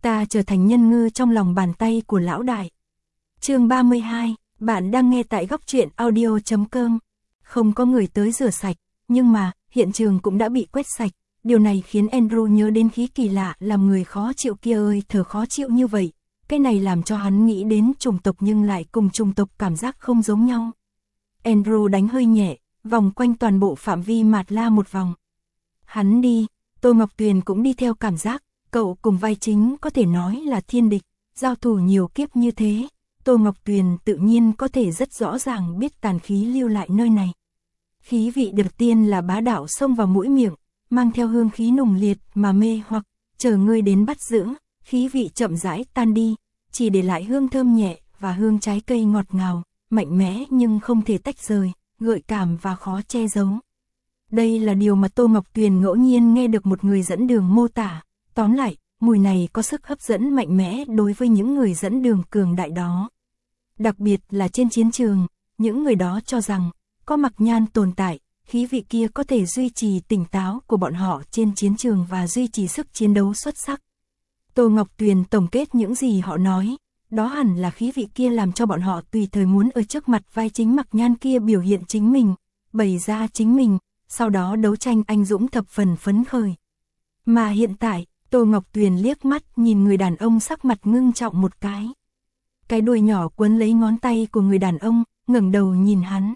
Ta trở thành nhân ngư trong lòng bàn tay của lão đại. Chương 32, bạn đang nghe tại góc truyện audio.com. Không có người tới rửa sạch, nhưng mà, hiện trường cũng đã bị quét sạch. Điều này khiến Andrew nhớ đến khí kỳ lạ làm người khó chịu kia ơi thở khó chịu như vậy. Cái này làm cho hắn nghĩ đến chủng tộc nhưng lại cùng chủng tộc cảm giác không giống nhau. Andrew đánh hơi nhẹ, vòng quanh toàn bộ phạm vi Mạt La một vòng. Hắn đi, Tô Ngọc Tuyền cũng đi theo cảm giác, cậu cùng vai chính có thể nói là thiên địch, giao thủ nhiều kiếp như thế. Tô Ngọc Tuyền tự nhiên có thể rất rõ ràng biết tàn khí lưu lại nơi này. Khí vị đầu tiên là bá đạo xông vào mũi miệng, mang theo hương khí nùng liệt mà mê hoặc, chờ ngươi đến bắt giữ, khí vị chậm rãi tan đi, chỉ để lại hương thơm nhẹ và hương trái cây ngọt ngào, mạnh mẽ nhưng không thể tách rời, gợi cảm và khó che giấu. Đây là điều mà Tô Ngọc Tuyền ngẫu nhiên nghe được một người dẫn đường mô tả, tóm lại, mùi này có sức hấp dẫn mạnh mẽ đối với những người dẫn đường cường đại đó. Đặc biệt là trên chiến trường, những người đó cho rằng, có Mặc Nhan tồn tại, khí vị kia có thể duy trì tỉnh táo của bọn họ trên chiến trường và duy trì sức chiến đấu xuất sắc. Tô Ngọc Tuyền tổng kết những gì họ nói, đó hẳn là khí vị kia làm cho bọn họ tùy thời muốn ở trước mặt vai chính Mặc Nhan kia biểu hiện chính mình, bày ra chính mình, sau đó đấu tranh anh dũng thập phần phấn khởi. Mà hiện tại, Tô Ngọc Tuyền liếc mắt nhìn người đàn ông sắc mặt ngưng trọng một cái. Cái đuôi nhỏ quấn lấy ngón tay của người đàn ông, ngẩng đầu nhìn hắn.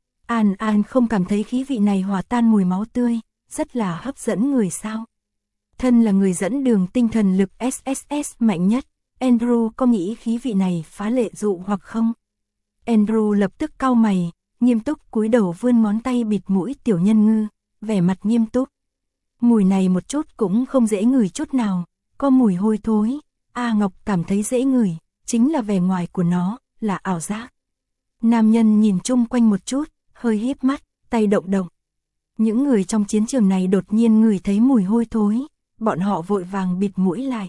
An không cảm thấy khí vị này hòa tan mùi máu tươi, rất là hấp dẫn người sao. Thân là người dẫn đường tinh thần lực SSS mạnh nhất, Andrew có nghĩ khí vị này phá lệ dụ hoặc không? Andrew lập tức cau mày, nghiêm túc cúi đầu vươn ngón tay bịt mũi tiểu nhân ngư, vẻ mặt nghiêm túc. Mùi này một chút cũng không dễ ngửi chút nào, có mùi hôi thối. Ngọc cảm thấy dễ ngửi, chính là vẻ ngoài của nó, là ảo giác. Nam nhân nhìn chung quanh một chút, hơi híp mắt, tay động động. Những người trong chiến trường này đột nhiên ngửi thấy mùi hôi thối, bọn họ vội vàng bịt mũi lại.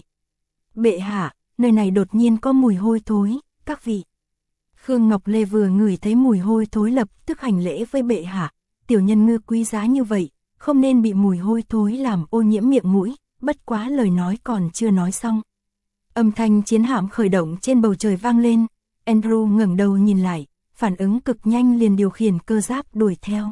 Bệ hạ, nơi này đột nhiên có mùi hôi thối, các vị. Khương Ngọc Lê vừa ngửi thấy mùi hôi thối lập tức hành lễ với bệ hạ, tiểu nhân ngư quý giá như vậy, không nên bị mùi hôi thối làm ô nhiễm miệng mũi, bất quá lời nói còn chưa nói xong. Âm thanh chiến hạm khởi động trên bầu trời vang lên, Andrew ngẩng đầu nhìn lại, phản ứng cực nhanh liền điều khiển cơ giáp đuổi theo.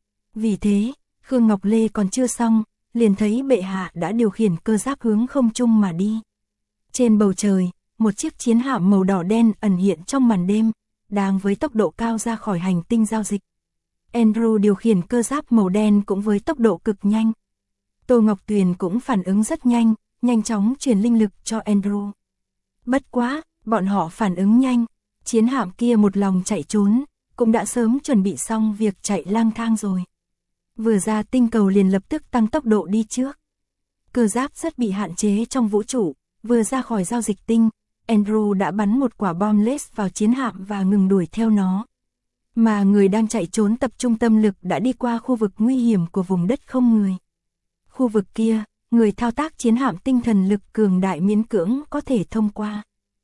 Vì thế, Khương Ngọc Lê còn chưa xong, liền thấy bệ hạ đã điều khiển cơ giáp hướng không trung mà đi. Trên bầu trời, một chiếc chiến hạm màu đỏ đen ẩn hiện trong màn đêm, đang với tốc độ cao ra khỏi hành tinh giao dịch. Andrew điều khiển cơ giáp màu đen cũng với tốc độ cực nhanh. Tô Ngọc Tuyền cũng phản ứng rất nhanh, nhanh chóng truyền linh lực cho Andrew. Bất quá, bọn họ phản ứng nhanh, chiến hạm kia một lòng chạy trốn, cũng đã sớm chuẩn bị xong việc chạy lang thang rồi. Vừa ra tinh cầu liền lập tức tăng tốc độ đi trước. Cơ giáp rất bị hạn chế trong vũ trụ, vừa ra khỏi giao dịch tinh, Andrew đã bắn một quả bom laser vào chiến hạm và ngừng đuổi theo nó. Mà người đang chạy trốn tập trung tâm lực đã đi qua khu vực nguy hiểm của vùng đất không người. Khu vực kia, người thao tác chiến hạm tinh thần lực cường đại miễn cưỡng có thể thông qua.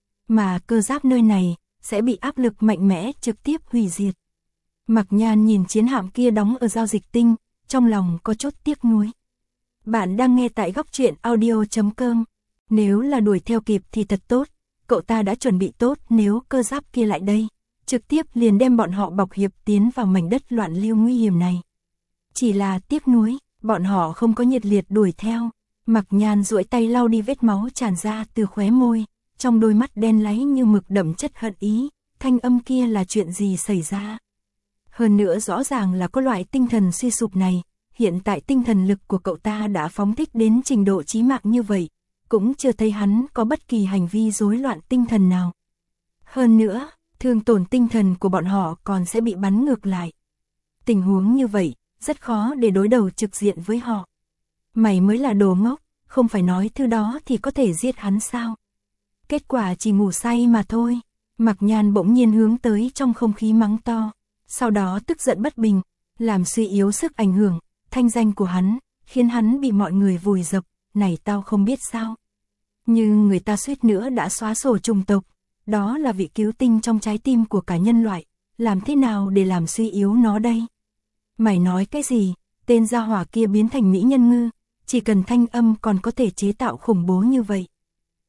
Mà cơ giáp nơi này sẽ bị áp lực mạnh mẽ trực tiếp hủy diệt. Mặc Nhan nhìn chiến hạm kia đóng ở giao dịch tinh, trong lòng có chút tiếc nuối. Bạn đang nghe tại góc truyện audio.com. Nếu là đuổi theo kịp thì thật tốt, cậu ta đã chuẩn bị tốt nếu cơ giáp kia lại đây, trực tiếp liền đem bọn họ bọc hiệp tiến vào mảnh đất loạn lưu nguy hiểm này. Chỉ là tiếc nuối, bọn họ không có nhiệt liệt đuổi theo. Mặc Nhan duỗi tay lau đi vết máu tràn ra từ khóe môi, trong đôi mắt đen láy như mực đậm chất hận ý, thanh âm kia là chuyện gì xảy ra. Hơn nữa rõ ràng là có loại tinh thần suy sụp này, hiện tại tinh thần lực của cậu ta đã phóng thích đến trình độ chí mạng như vậy, cũng chưa thấy hắn có bất kỳ hành vi rối loạn tinh thần nào. Hơn nữa, thương tổn tinh thần của bọn họ còn sẽ bị bắn ngược lại. Tình huống như vậy, rất khó để đối đầu trực diện với họ. Mày mới là đồ ngốc, không phải nói thứ đó thì có thể giết hắn sao? Kết quả chỉ ngủ say mà thôi. Mặc Nhan bỗng nhiên hướng tới trong không khí mắng to, sau đó tức giận bất bình, làm suy yếu sức ảnh hưởng, thanh danh của hắn, khiến hắn bị mọi người vùi dập, này tao không biết sao. Nhưng người ta suýt nữa đã xóa sổ chủng tộc, đó là vị cứu tinh trong trái tim của cả nhân loại, làm thế nào để làm suy yếu nó đây? Mày nói cái gì, tên gia hỏa kia biến thành mỹ nhân ngư, chỉ cần thanh âm còn có thể chế tạo khủng bố như vậy.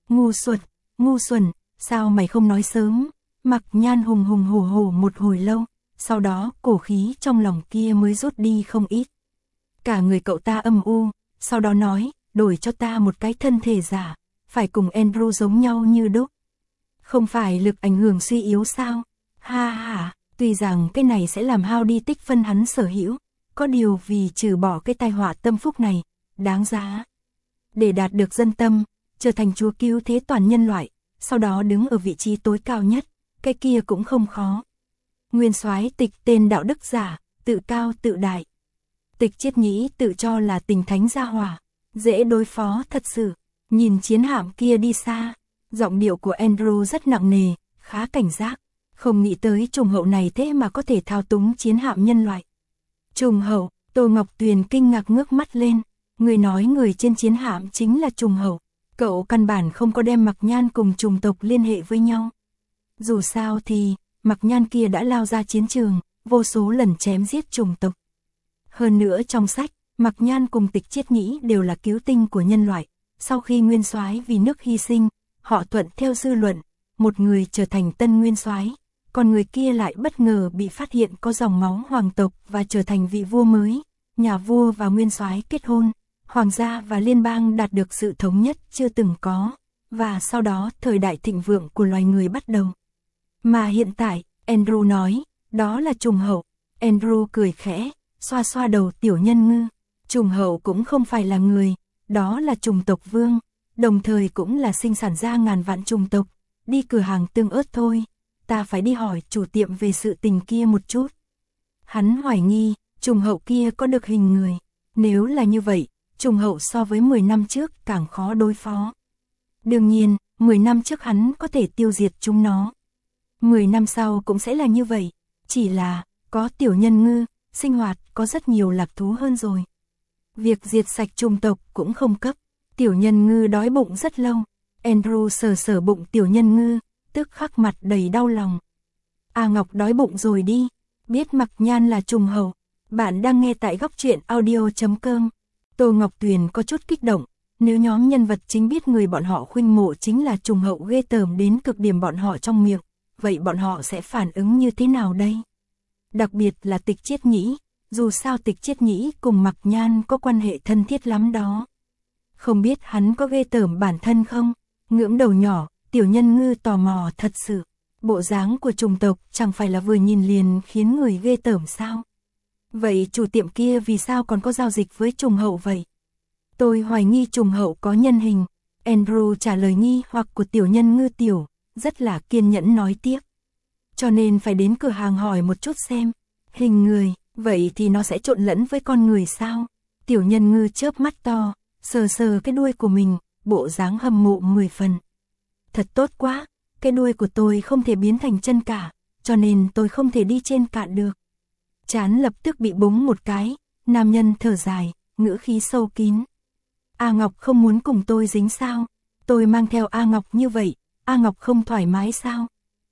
Ngu xuẩn, sao mày không nói sớm? Mặc Nhan hùng hùng hổ hổ một hồi lâu, sau đó cổ khí trong lòng kia mới rút đi không ít. Cả người cậu ta âm u, sau đó nói, đổi cho ta một cái thân thể giả, phải cùng Andrew giống nhau như đúc. Không phải lực ảnh hưởng suy yếu sao? Ha ha, tuy rằng cái này sẽ làm hao đi tích phân hắn sở hữu, có điều vì trừ bỏ cái tai họa tâm phúc này, đáng giá. Để đạt được dân tâm, trở thành chúa cứu thế toàn nhân loại, sau đó đứng ở vị trí tối cao nhất, cái kia cũng không khó. Nguyên soái Tịch tên đạo đức giả, tự cao tự đại. Tịch Chiết Nhĩ tự cho là tình thánh gia hỏa, dễ đối phó thật sự. Nhìn chiến hạm kia đi xa, giọng điệu của Andrew rất nặng nề, khá cảnh giác. Không nghĩ tới trùng hậu này thế mà có thể thao túng chiến hạm nhân loại. Trùng hậu, Tô Ngọc Tuyền kinh ngạc ngước mắt lên. Người nói người trên chiến hạm chính là trùng hậu. Cậu căn bản không có đem Mặc Nhan cùng trùng tộc liên hệ với nhau. Dù sao thì, Mặc Nhan kia đã lao ra chiến trường, vô số lần chém giết trùng tộc. Hơn nữa trong sách, Mặc Nhan cùng Tịch Chiết Nhĩ đều là cứu tinh của nhân loại. Sau khi nguyên soái vì nước hy sinh, họ thuận theo dư luận, một người trở thành tân nguyên soái, còn người kia lại bất ngờ bị phát hiện có dòng máu hoàng tộc và trở thành vị vua mới. Nhà vua và nguyên soái kết hôn, hoàng gia và liên bang đạt được sự thống nhất chưa từng có, và sau đó thời đại thịnh vượng của loài người bắt đầu. Mà hiện tại, Andrew nói, đó là trùng hậu. Andrew cười khẽ, xoa xoa đầu Tiểu Nhân Ngư. Trùng hậu cũng không phải là người, đó là trùng tộc vương, đồng thời cũng là sinh sản ra ngàn vạn trùng tộc. Đi cửa hàng tương ớt thôi, ta phải đi hỏi chủ tiệm về sự tình kia một chút. Hắn hoài nghi, trùng hậu kia có được hình người. Nếu là như vậy, trùng hậu so với 10 năm trước càng khó đối phó. Đương nhiên, 10 năm trước hắn có thể tiêu diệt chúng nó. 10 năm sau cũng sẽ là như vậy, chỉ là, có Tiểu Nhân Ngư, sinh hoạt có rất nhiều lạc thú hơn rồi. Việc diệt sạch trùng tộc cũng không cấp. Tiểu Nhân Ngư đói bụng rất lâu. Andrew sờ sờ bụng Tiểu Nhân Ngư, tức khắc mặt đầy đau lòng. A Ngọc đói bụng rồi đi. Biết Mặc Nhan là trùng hậu. Bạn đang nghe tại góc truyện audio.com. Tô Ngọc Tuyền có chút kích động. Nếu nhóm nhân vật chính biết người bọn họ khuynh mộ chính là trùng hậu ghê tởm đến cực điểm bọn họ trong miệng, vậy bọn họ sẽ phản ứng như thế nào đây? Đặc biệt là Tịch Chiết Nhĩ. Dù sao Tịch Chiết Nhĩ cùng Mặc Nhan có quan hệ thân thiết lắm đó. Không biết hắn có ghê tởm bản thân không? Ngưỡng đầu nhỏ, Tiểu Nhân Ngư tò mò thật sự. Bộ dáng của trùng tộc chẳng phải là vừa nhìn liền khiến người ghê tởm sao? Vậy chủ tiệm kia vì sao còn có giao dịch với trùng hậu vậy? Tôi hoài nghi trùng hậu có nhân hình. Andrew trả lời nghi hoặc của Tiểu Nhân Ngư tiểu, rất là kiên nhẫn nói tiếp. Cho nên phải đến cửa hàng hỏi một chút xem. Hình người, vậy thì nó sẽ trộn lẫn với con người sao? Tiểu Nhân Ngư chớp mắt to, sờ sờ cái đuôi của mình, bộ dáng hâm mộ 10 phần. Thật tốt quá, cái đuôi của tôi không thể biến thành chân cả, cho nên tôi không thể đi trên cạn được. Chán lập tức bị búng một cái, nam nhân thở dài, ngữ khí sâu kín. A Ngọc không muốn cùng tôi dính sao? Tôi mang theo A Ngọc như vậy, A Ngọc không thoải mái sao?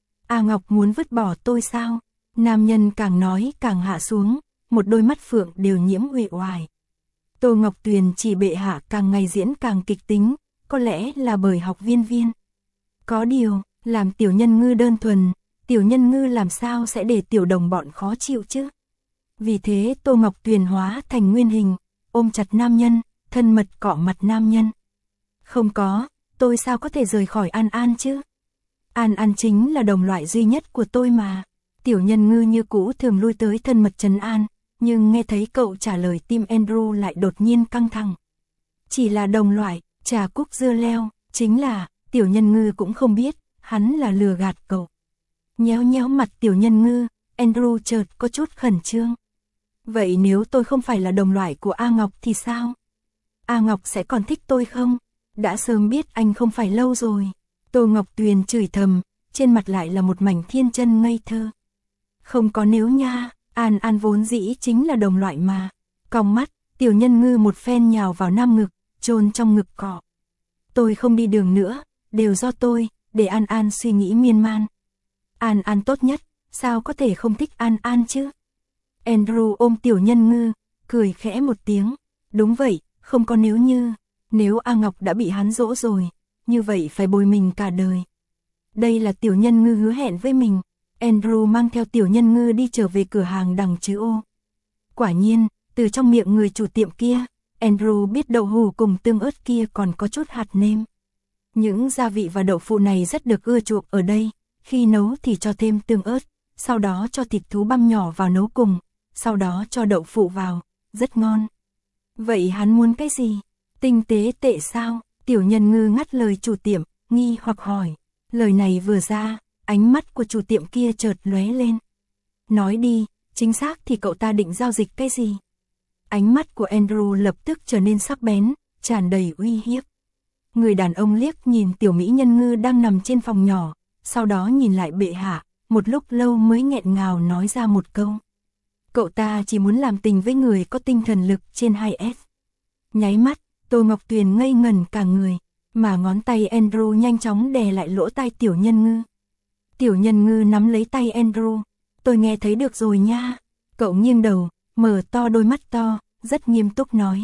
A Ngọc muốn vứt bỏ tôi sao? Nam nhân càng nói càng hạ xuống, một đôi mắt phượng đều nhiễm uể oải. Tô Ngọc Tuyền chỉ bệ hạ càng ngày diễn càng kịch tính, có lẽ là bởi học viên. Có điều, làm Tiểu Nhân Ngư đơn thuần, Tiểu Nhân Ngư làm sao sẽ để tiểu đồng bọn khó chịu chứ? Vì thế Tô Ngọc Tuyền hóa thành nguyên hình, ôm chặt nam nhân, thân mật cọ mặt nam nhân. Không có, tôi sao có thể rời khỏi An An chứ? An An chính là đồng loại duy nhất của tôi mà. Tiểu Nhân Ngư như cũ thường lui tới thân mật trấn an, nhưng nghe thấy cậu trả lời tim Andrew lại đột nhiên căng thẳng. Chỉ là đồng loại, trà cúc dưa leo, chính là, Tiểu Nhân Ngư cũng không biết, hắn là lừa gạt cậu. Nhéo nhéo mặt Tiểu Nhân Ngư, Andrew chợt có chút khẩn trương. Vậy nếu tôi không phải là đồng loại của A Ngọc thì sao? A Ngọc sẽ còn thích tôi không? Đã sớm biết anh không phải lâu rồi. Tô Ngọc Tuyền chửi thầm, trên mặt lại là một mảnh thiên chân ngây thơ. Không có nếu nha, An An vốn dĩ chính là đồng loại mà. Cong mắt, Tiểu Nhân Ngư một phen nhào vào nam ngực, chôn trong ngực cọ. Tôi không đi đường nữa, đều do tôi, để An An suy nghĩ miên man. An An tốt nhất, sao có thể không thích An An chứ? Andrew ôm Tiểu Nhân Ngư, cười khẽ một tiếng. Đúng vậy, không có nếu như. Nếu A Ngọc đã bị hắn dỗ rồi, như vậy phải bồi mình cả đời. Đây là tiểu nhân ngư hứa hẹn với mình. Andrew mang theo tiểu nhân ngư đi trở về cửa hàng đằng chữ ô. Quả nhiên, từ trong miệng người chủ tiệm kia, Andrew biết đậu hũ cùng tương ớt kia còn có chút hạt nêm. Những gia vị và đậu phụ này rất được ưa chuộng ở đây, khi nấu thì cho thêm tương ớt, sau đó cho thịt thú băm nhỏ vào nấu cùng, sau đó cho đậu phụ vào, rất ngon. Vậy hắn muốn cái gì? Tinh tế tệ sao? Tiểu nhân ngư ngắt lời chủ tiệm, nghi hoặc hỏi. Lời này vừa ra, ánh mắt của chủ tiệm kia chợt lóe lên. Nói đi, chính xác thì cậu ta định giao dịch cái gì? Ánh mắt của Andrew lập tức trở nên sắc bén, tràn đầy uy hiếp. Người đàn ông liếc nhìn tiểu mỹ nhân ngư đang nằm trên phòng nhỏ, sau đó nhìn lại bệ hạ, một lúc lâu mới nghẹn ngào nói ra một câu. Cậu ta chỉ muốn làm tình với người có tinh thần lực trên 2S. Nháy mắt, Tô Ngọc Tuyền ngây ngẩn cả người, mà ngón tay Andrew nhanh chóng đè lại lỗ tai tiểu nhân ngư. Tiểu nhân ngư nắm lấy tay Andrew. Tôi nghe thấy được rồi nha. Cậu nghiêng đầu, mở to đôi mắt to, rất nghiêm túc nói.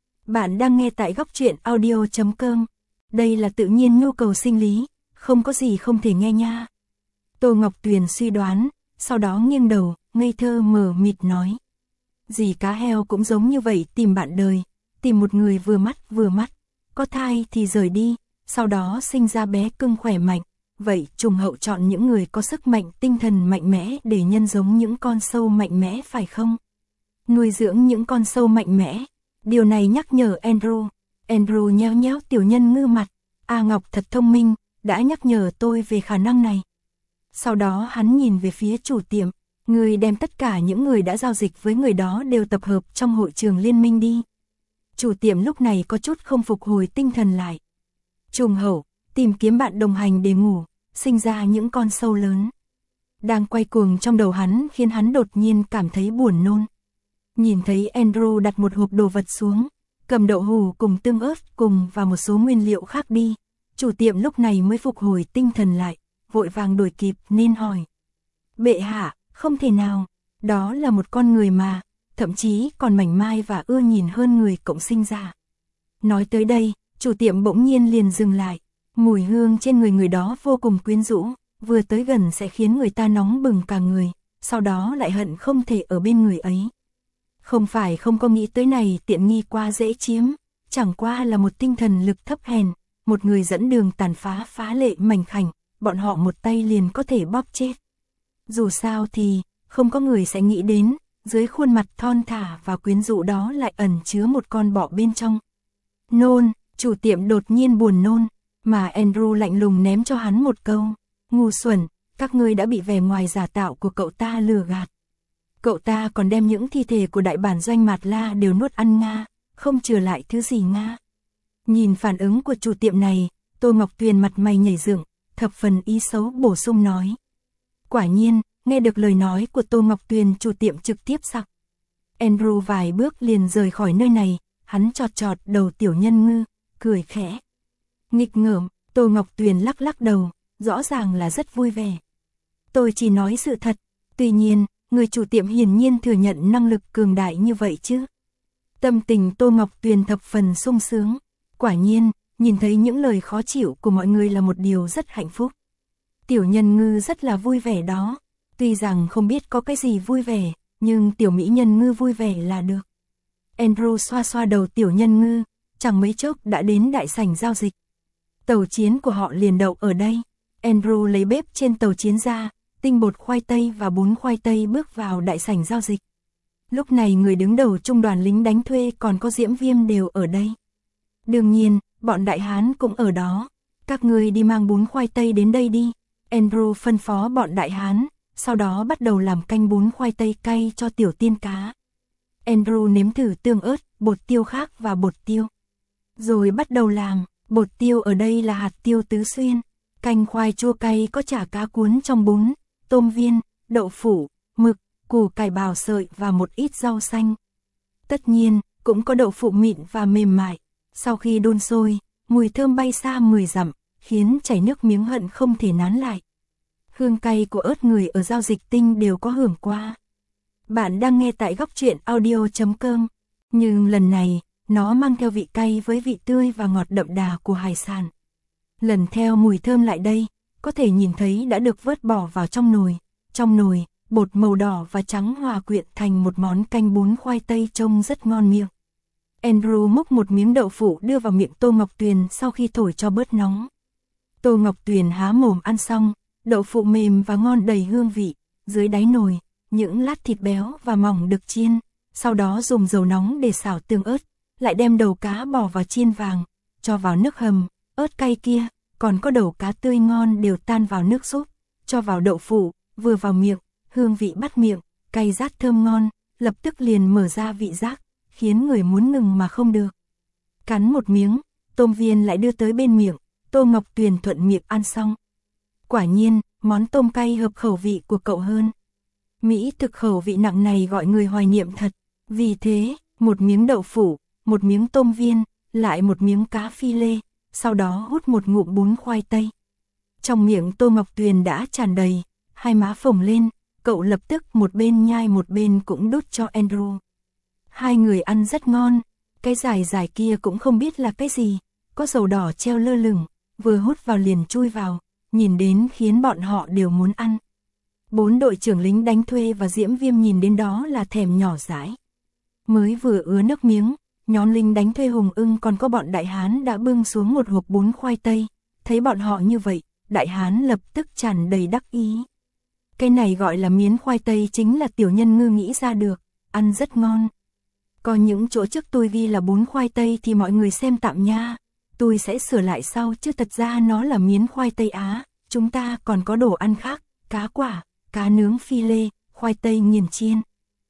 Bạn đang nghe tại góc truyện audio.com. Đây là tự nhiên nhu cầu sinh lý, không có gì không thể nghe nha. Tô Ngọc Tuyền suy đoán, sau đó nghiêng đầu, ngây thơ mờ mịt nói. Dì cá heo cũng giống như vậy, tìm bạn đời, tìm một người vừa mắt, có thai thì rời đi, sau đó sinh ra bé cưng khỏe mạnh. Vậy trùng hậu chọn những người có sức mạnh tinh thần mạnh mẽ để nhân giống những con sâu mạnh mẽ phải không? Nuôi dưỡng những con sâu mạnh mẽ. Điều này nhắc nhở Andrew. Andrew nhéo nhéo tiểu nhân ngư mặt. A Ngọc thật thông minh, đã nhắc nhở tôi về khả năng này. Sau đó hắn nhìn về phía chủ tiệm. Người đem tất cả những người đã giao dịch với người đó đều tập hợp trong hội trường liên minh đi. Chủ tiệm lúc này có chút không phục hồi tinh thần lại. Trùng hậu, tìm kiếm bạn đồng hành để ngủ, sinh ra những con sâu lớn. Đang quay cuồng trong đầu hắn khiến hắn đột nhiên cảm thấy buồn nôn. Nhìn thấy Andrew đặt một hộp đồ vật xuống, cầm đậu hũ cùng tương ớt cùng và một số nguyên liệu khác đi. Chủ tiệm lúc này mới phục hồi tinh thần lại, vội vàng đuổi kịp nên hỏi. Bệ hạ, không thể nào, đó là một con người mà, thậm chí còn mảnh mai và ưa nhìn hơn người cộng sinh ra. Nói tới đây, chủ tiệm bỗng nhiên liền dừng lại. Mùi hương trên người đó vô cùng quyến rũ, vừa tới gần sẽ khiến người ta nóng bừng cả người, sau đó lại hận không thể ở bên người ấy. Không phải không có nghĩ tới này tiện nghi quá dễ chiếm, chẳng qua là một tinh thần lực thấp hèn, một người dẫn đường tàn phá lệ mảnh khảnh, bọn họ một tay liền có thể bóp chết. Dù sao thì, không có người sẽ nghĩ đến, dưới khuôn mặt thon thả và quyến rũ đó lại ẩn chứa một con bọ bên trong. Nôn, chủ tiệm đột nhiên buồn nôn. Mà Andrew lạnh lùng ném cho hắn một câu. Ngu xuẩn, các ngươi đã bị vẻ ngoài giả tạo của cậu ta lừa gạt. Cậu ta còn đem những thi thể của đại bản doanh Mạt La đều nuốt ăn nga, không trừ lại thứ gì nga. Nhìn phản ứng của chủ tiệm này, Tô Ngọc Tuyền mặt mày nhảy dựng, thập phần ý xấu bổ sung nói. Quả nhiên, nghe được lời nói của Tô Ngọc Tuyền, chủ tiệm trực tiếp sặc. Andrew vài bước liền rời khỏi nơi này, hắn chọt chọt đầu tiểu nhân ngư, cười khẽ. Nghịch ngợm, Tô Ngọc Tuyền lắc lắc đầu, rõ ràng là rất vui vẻ. Tôi chỉ nói sự thật, tuy nhiên, người chủ tiệm hiển nhiên thừa nhận năng lực cường đại như vậy chứ. Tâm tình Tô Ngọc Tuyền thập phần sung sướng, quả nhiên, nhìn thấy những lời khó chịu của mọi người là một điều rất hạnh phúc. Tiểu nhân ngư rất là vui vẻ đó, tuy rằng không biết có cái gì vui vẻ, nhưng tiểu mỹ nhân ngư vui vẻ là được. Andrew xoa xoa đầu tiểu nhân ngư, chẳng mấy chốc đã đến đại sảnh giao dịch. Tàu chiến của họ liền đậu ở đây. Andrew lấy bếp trên tàu chiến ra, tinh bột khoai tây và bún khoai tây bước vào đại sảnh giao dịch. Lúc này người đứng đầu trung đoàn lính đánh thuê còn có Diễm Viêm đều ở đây. Đương nhiên, bọn đại hán cũng ở đó. Các ngươi đi mang bún khoai tây đến đây đi. Andrew phân phó bọn đại hán, sau đó bắt đầu làm canh bún khoai tây cay cho tiểu tiên cá. Andrew nếm thử tương ớt, bột tiêu khác và bột tiêu. Rồi bắt đầu làm. Bột tiêu ở đây là hạt tiêu tứ xuyên, canh khoai chua cay có chả cá cuốn trong bún, tôm viên, đậu phụ, mực, củ cải bào sợi và một ít rau xanh. Tất nhiên, cũng có đậu phụ mịn và mềm mại. Sau khi đun sôi, mùi thơm bay xa 10 dặm, khiến chảy nước miếng hận không thể nán lại. Hương cay của ớt người ở giao dịch tinh đều có hưởng qua. Bạn đang nghe tại góc truyện audio.com, nhưng lần này, nó mang theo vị cay với vị tươi và ngọt đậm đà của hải sản. Lần theo mùi thơm lại đây, có thể nhìn thấy đã được vớt bỏ vào trong nồi. Trong nồi, bột màu đỏ và trắng hòa quyện thành một món canh bún khoai tây trông rất ngon miệng. Andrew múc một miếng đậu phụ đưa vào miệng Tô Ngọc Tuyền sau khi thổi cho bớt nóng. Tô Ngọc Tuyền há mồm ăn xong, đậu phụ mềm và ngon đầy hương vị, dưới đáy nồi, những lát thịt béo và mỏng được chiên, sau đó dùng dầu nóng để xào tương ớt, lại đem đầu cá bỏ vào chiên vàng, cho vào nước hầm, ớt cay kia, còn có đầu cá tươi ngon đều tan vào nước súp, cho vào đậu phụ, vừa vào miệng, hương vị bắt miệng, cay rát thơm ngon, lập tức liền mở ra vị giác, khiến người muốn ngừng mà không được. Cắn một miếng, tôm viên lại đưa tới bên miệng, Tô Ngọc Tuyền thuận miệng ăn xong. Quả nhiên, món tôm cay hợp khẩu vị của cậu hơn. Mỹ thực khẩu vị nặng này gọi người hoài niệm thật. Vì thế, một miếng đậu phụ, một miếng tôm viên, lại một miếng cá phi lê, sau đó hút một ngụm bún khoai tây. Trong miệng Tô Ngọc Tuyền đã tràn đầy, hai má phồng lên, cậu lập tức một bên nhai một bên cũng đút cho Andrew. Hai người ăn rất ngon, cái dài dài kia cũng không biết là cái gì, có dầu đỏ treo lơ lửng, vừa hút vào liền chui vào, nhìn đến khiến bọn họ đều muốn ăn. 4 đội trưởng lính đánh thuê và Diễm Viêm nhìn đến đó là thèm nhỏ dãi. Mới vừa ứa nước miếng, nhóm lính đánh thuê Hùng Ưng còn có bọn Đại Hán đã bưng xuống một hộp bún khoai tây, thấy bọn họ như vậy, Đại Hán lập tức tràn đầy đắc ý. Cái này gọi là miến khoai tây chính là tiểu nhân ngư nghĩ ra được, ăn rất ngon. Có những chỗ trước tôi ghi là bún khoai tây thì mọi người xem tạm nha, tôi sẽ sửa lại sau chứ thật ra nó là miến khoai tây Á, chúng ta còn có đồ ăn khác, cá quả, cá nướng phi lê, khoai tây nghiền chiên.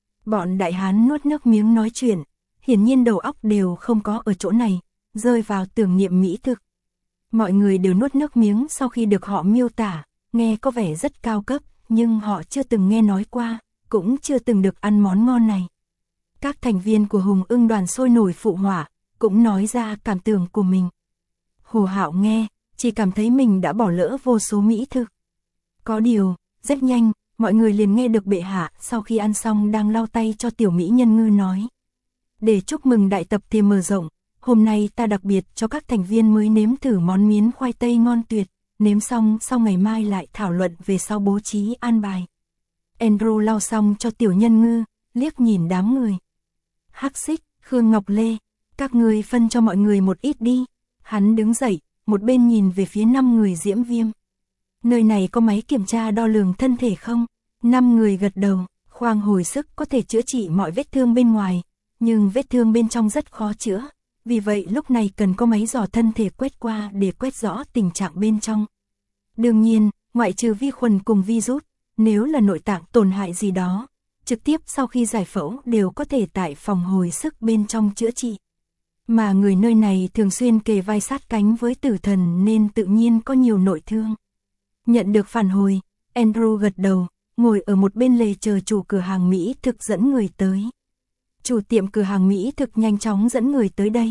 Bọn Đại Hán nuốt nước miếng nói chuyện, hiển nhiên đầu óc đều không có ở chỗ này, rơi vào tưởng niệm mỹ thực. Mọi người đều nuốt nước miếng sau khi được họ miêu tả, nghe có vẻ rất cao cấp, nhưng họ chưa từng nghe nói qua, cũng chưa từng được ăn món ngon này. Các thành viên của Hùng Ưng đoàn sôi nổi phụ họa, cũng nói ra cảm tưởng của mình. Hồ Hạo nghe, chỉ cảm thấy mình đã bỏ lỡ vô số mỹ thực. Có điều, rất nhanh, mọi người liền nghe được bệ hạ sau khi ăn xong đang lau tay cho tiểu mỹ nhân ngư nói. Để chúc mừng đại tập thể mở rộng, hôm nay ta đặc biệt cho các thành viên mới nếm thử món miến khoai tây ngon tuyệt, nếm xong sau ngày mai lại thảo luận về sau bố trí an bài. Andrew lau xong cho tiểu nhân ngư, liếc nhìn đám người. Hắc Xích, Khương Ngọc Lê, các người phân cho mọi người một ít đi. Hắn đứng dậy, một bên nhìn về phía 5 người Diễm Viêm. Nơi này có máy kiểm tra đo lường thân thể không? 5 người gật đầu, khoang hồi sức có thể chữa trị mọi vết thương bên ngoài, nhưng vết thương bên trong rất khó chữa. Vì vậy lúc này cần có máy dò thân thể quét qua để quét rõ tình trạng bên trong. Đương nhiên, ngoại trừ vi khuẩn cùng virus, nếu là nội tạng tổn hại gì đó, trực tiếp sau khi giải phẫu đều có thể tại phòng hồi sức bên trong chữa trị. Mà người nơi này thường xuyên kề vai sát cánh với tử thần nên tự nhiên có nhiều nội thương. Nhận được phản hồi, Andrew gật đầu, ngồi ở một bên lề chờ chủ cửa hàng Mỹ thực dẫn người tới. Chủ tiệm cửa hàng Mỹ thực nhanh chóng dẫn người tới đây.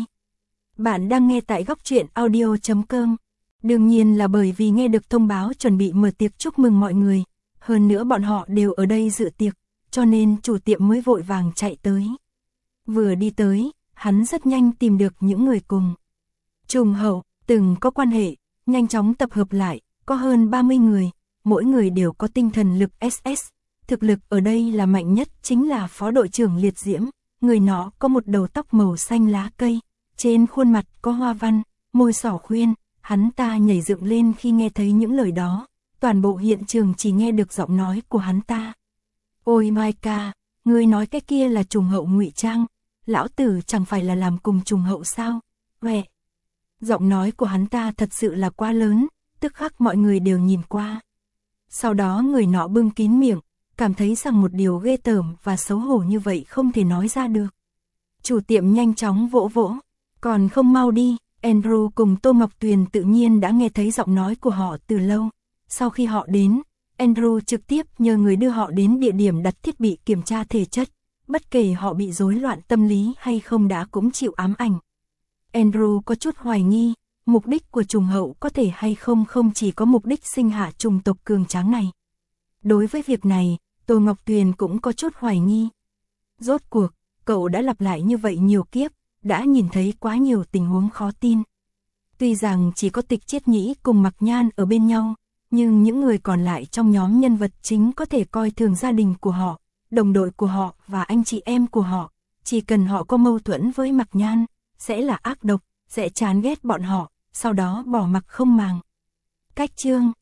Bạn đang nghe tại góc truyện audio.com. Đương nhiên là bởi vì nghe được thông báo chuẩn bị mở tiệc chúc mừng mọi người. Hơn nữa bọn họ đều ở đây dự tiệc, cho nên chủ tiệm mới vội vàng chạy tới. Vừa đi tới, hắn rất nhanh tìm được những người cùng trùng hậu, từng có quan hệ, nhanh chóng tập hợp lại, có hơn 30 người, mỗi người đều có tinh thần lực SS. Thực lực ở đây là mạnh nhất chính là phó đội trưởng Liệt Diễm, người nó có một đầu tóc màu xanh lá cây, trên khuôn mặt có hoa văn, môi sỏ khuyên, hắn ta nhảy dựng lên khi nghe thấy những lời đó, toàn bộ hiện trường chỉ nghe được giọng nói của hắn ta. Ôi Mai ca, ngươi nói cái kia là trùng hậu ngụy trang, lão tử chẳng phải là làm cùng trùng hậu sao? Huệ. Giọng nói của hắn ta thật sự là quá lớn, tức khắc mọi người đều nhìn qua. Sau đó người nọ bưng kín miệng, cảm thấy rằng một điều ghê tởm và xấu hổ như vậy không thể nói ra được. Chủ tiệm nhanh chóng vỗ vỗ, còn không mau đi. Andrew cùng Tô Ngọc Tuyền tự nhiên đã nghe thấy giọng nói của họ từ lâu. Sau khi họ đến, Andrew trực tiếp nhờ người đưa họ đến địa điểm đặt thiết bị kiểm tra thể chất, bất kể họ bị rối loạn tâm lý hay không đã cũng chịu ám ảnh. Andrew có chút hoài nghi, mục đích của trùng hậu có thể hay không không chỉ có mục đích sinh hạ trùng tộc cường tráng này. Đối với việc này, Tô Ngọc Tuyền cũng có chút hoài nghi. Rốt cuộc, cậu đã lặp lại như vậy nhiều kiếp, đã nhìn thấy quá nhiều tình huống khó tin. Tuy rằng chỉ có Tịch Chiết Nhĩ cùng Mạc Nhan ở bên nhau, nhưng những người còn lại trong nhóm nhân vật chính có thể coi thường gia đình của họ, đồng đội của họ và anh chị em của họ. Chỉ cần họ có mâu thuẫn với Mạc Nhan, sẽ là ác độc, sẽ chán ghét bọn họ, sau đó bỏ mặc không màng. Cách chương